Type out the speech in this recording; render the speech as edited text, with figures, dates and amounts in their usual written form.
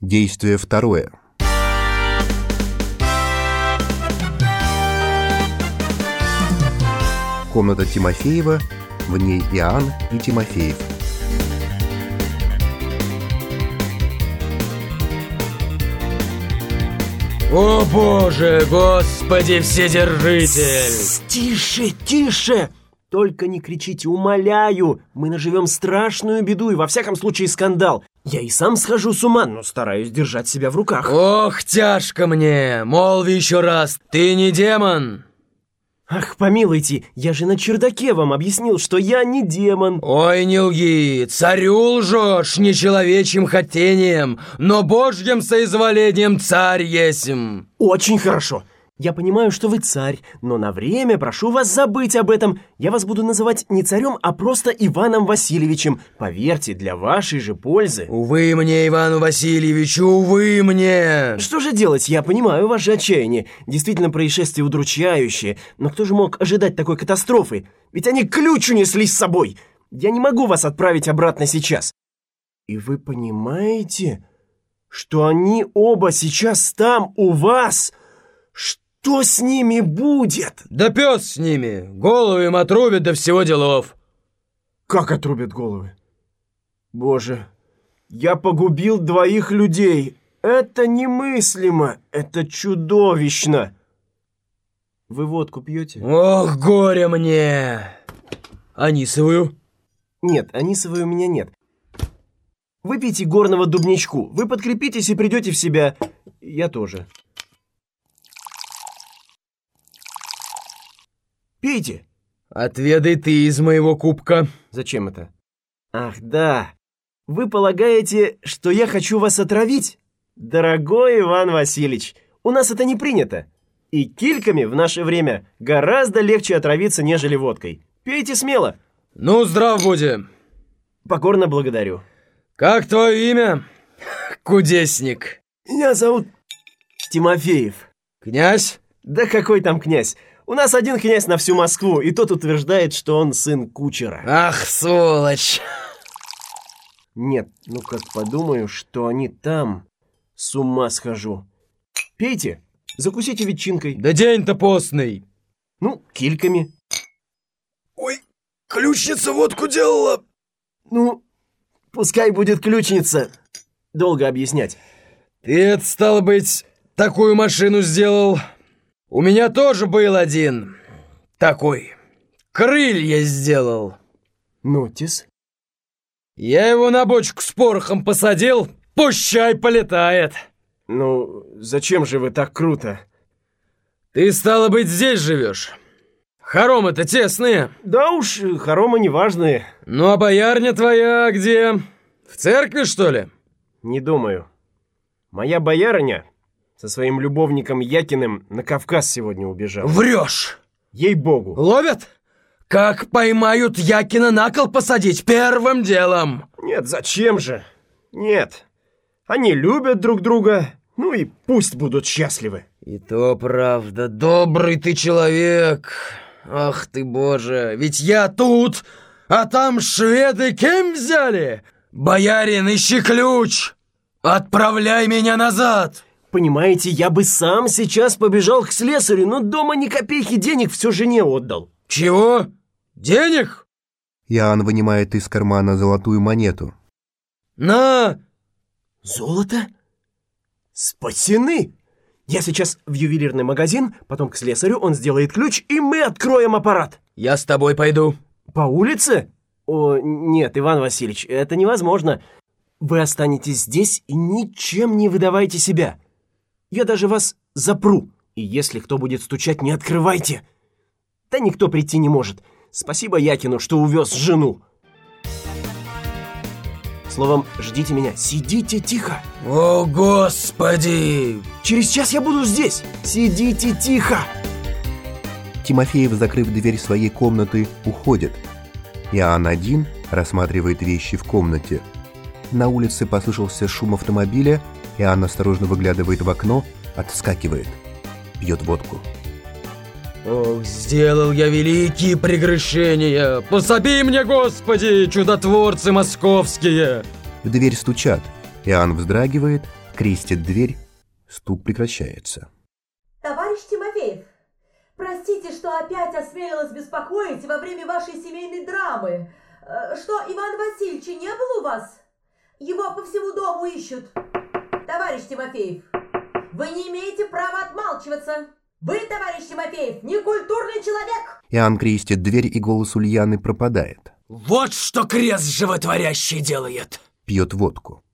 Действие второе. Комната Тимофеева, в ней Иоанн и Тимофеев. О боже, Господи Вседержитель! Тише, тише! Только не кричите, умоляю! Мы наживем страшную беду и во всяком случае скандал. Я и сам схожу с ума, но стараюсь держать себя в руках. Ох, тяжко мне! Молви еще раз, ты не демон! Ах, помилуйте, я же на чердаке вам объяснил, что я не демон. Ой, не лги, царю лжешь нечеловечьим хотением, но божьим соизволением царь есмь. Очень хорошо. Я понимаю, что вы царь, но на время прошу вас забыть об этом. Я вас буду называть не царем, а просто Иваном Васильевичем. Поверьте, для вашей же пользы. Увы мне, Ивану Васильевичу, увы мне. Что же делать? Я понимаю ваше отчаяние. Действительно, происшествие удручающее. Но кто же мог ожидать такой катастрофы? Ведь они ключ унесли с собой. Я не могу вас отправить обратно сейчас. И вы понимаете, что они оба сейчас там, у вас? Что с ними будет? Да пес с ними, голову им отрубят до всего делов. Как отрубят головы? Боже, я погубил 2 людей. Это немыслимо, это чудовищно. Вы водку пьете? Ох, горе мне. Анисовую? Нет, анисовой у меня нет. Выпейте горного дубничку. Вы подкрепитесь и придете в себя. Я тоже. Пейте. Отведай ты из моего кубка. Зачем это? Ах, да. Вы полагаете, что я хочу вас отравить? Дорогой Иван Васильевич, у нас это не принято. И кильками в наше время гораздо легче отравиться, нежели водкой. Пейте смело. Ну, здрав буди. Покорно благодарю. Как твое имя, кудесник? Меня зовут Тимофеев. Князь? Да какой там князь? У нас один князь на всю Москву, и тот утверждает, что он сын кучера. Ах, сволочь! Нет, ну как подумаю, что они там, с ума схожу. Пейте, закусите ветчинкой. Да день-то постный. Ну, кильками. Ой, ключница водку делала. Ну, пускай будет ключница. Долго объяснять. Ты это, стало быть, такую машину сделал? У меня тоже был один такой. Крылья сделал. Нотис. Я его на бочку с порохом посадил, пущай полетает. Ну, зачем же вы так круто? Ты, стало быть, здесь живешь. Хоромы-то тесные. Да уж, хоромы неважные. Ну, а боярня твоя где? В церкви, что ли? Не думаю. Моя боярыня со своим любовником Якиным на Кавказ сегодня убежал. Врешь! Ей-богу. Ловят? Как поймают, Якина на кол посадить первым делом. Нет, зачем же? Нет. Они любят друг друга, ну и пусть будут счастливы. И то правда, добрый ты человек. Ах ты, боже, ведь я тут, а там шведы кем взяли? Боярин, ищи ключ! Отправляй меня назад! Понимаете, я бы сам сейчас побежал к слесарю, но дома ни копейки денег все жене отдал. Чего? Денег? Иоанн вынимает из кармана золотую монету. На! Золото? Спасены! Я сейчас в ювелирный магазин, потом к слесарю, он сделает ключ, и мы откроем аппарат. Я с тобой пойду. По улице? О, нет, Иван Васильевич, это невозможно. Вы останетесь здесь и ничем не выдавайте себя. Я даже вас запру, и если кто будет стучать, не открывайте. Да никто прийти не может. Спасибо Якину, что увез жену. Словом, ждите меня, сидите тихо. О, Господи! Через час я буду здесь. Сидите тихо. Тимофеев, закрыв дверь своей комнаты, уходит. Иоанн один рассматривает вещи в комнате. На улице послышался шум автомобиля, Иоанн осторожно выглядывает в окно, отскакивает, пьет водку. Ох, сделал я великие прегрешения. Пособи мне, Господи, чудотворцы московские. В дверь стучат. Иоанн вздрагивает, крестит дверь, стук прекращается. Товарищ Тимофеев, простите, что опять осмелилась беспокоить во время вашей семейной драмы. Что, Ивана Васильевича не было у вас? Его по всему дому ищут. Товарищ Тимофеев, вы не имеете права отмалчиваться. Вы, товарищ Тимофеев, некультурный человек. Иоанн крестит дверь, и голос Ульяны пропадает. Вот что крест животворящий делает. Пьет водку.